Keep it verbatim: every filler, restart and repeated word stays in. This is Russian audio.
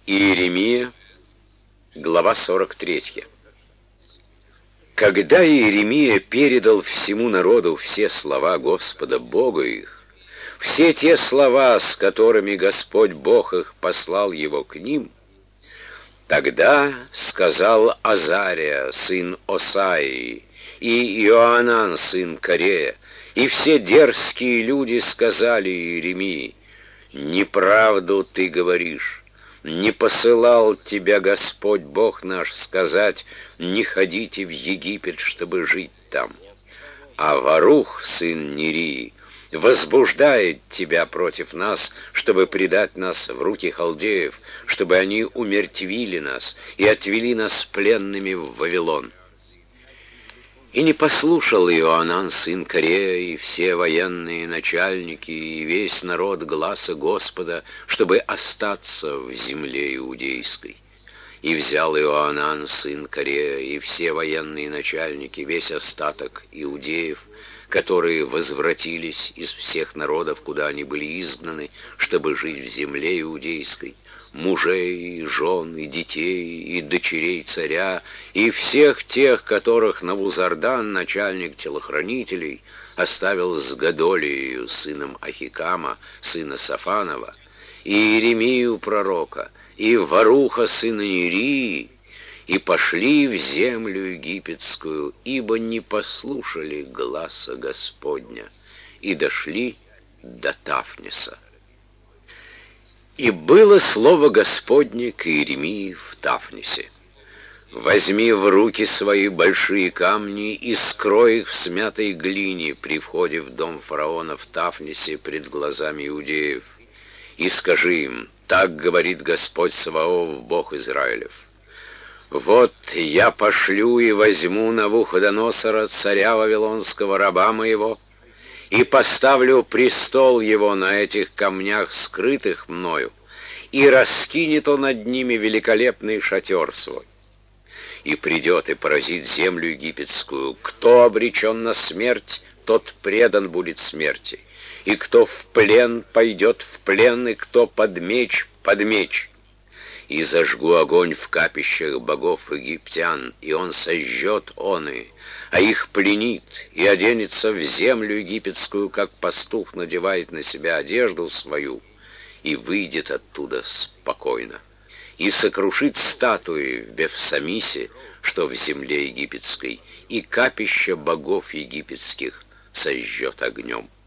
Иеремия, глава сорок третья. Когда Иеремия передал всему народу все слова Господа Бога их, все те слова, с которыми Господь Бог их послал его к ним, тогда сказал Азария, сын Осаии, и Иоанан, сын Карея, и все дерзкие люди сказали Иеремии: «Неправду ты говоришь, не посылал тебя Господь Бог наш сказать: не ходите в Египет, чтобы жить там. А Варух, сын Нерии, возбуждает тебя против нас, чтобы предать нас в руки халдеев, чтобы они умертвили нас и отвели нас пленными в Вавилон». И не послушал Иоанан, сын Карея, и все военные начальники, и весь народ гласа Господа, чтобы остаться в земле иудейской. И взял Иоанан, сын Карея, и все военные начальники, весь остаток иудеев, которые возвратились из всех народов, куда они были изгнаны, чтобы жить в земле иудейской, мужей, и жен, и детей, и дочерей царя, и всех тех, которых Навузардан, начальник телохранителей, оставил с Годолией, сыном Ахикама, сына Сафанова, и Иеремию пророка, и Варуха, сына Нерии, и пошли в землю египетскую, ибо не послушали гласа Господня, и дошли до Тафнеса. И было слово Господне к Иеремии в Тафнесе: «Возьми в руки свои большие камни и скрой их в смятой глине при входе в дом фараона в Тафнесе пред глазами иудеев, и скажи им: так говорит Господь Саваоф, Бог Израилев: вот я пошлю и возьму Навуходоносора, царя вавилонского, раба моего, и поставлю престол его на этих камнях, скрытых мною, и раскинет он над ними великолепный шатер свой. И придет и поразит землю египетскую. Кто обречен на смерть, тот предан будет смерти. И кто в плен, пойдет в плен, и кто под меч, под меч. И зажгу огонь в капищах богов египтян, и он сожжет оны, а их пленит, и оденется в землю египетскую, как пастух надевает на себя одежду свою, и выйдет оттуда спокойно, и сокрушит статуи в Бефсамисе, что в земле египетской, и капища богов египетских сожжет огнем».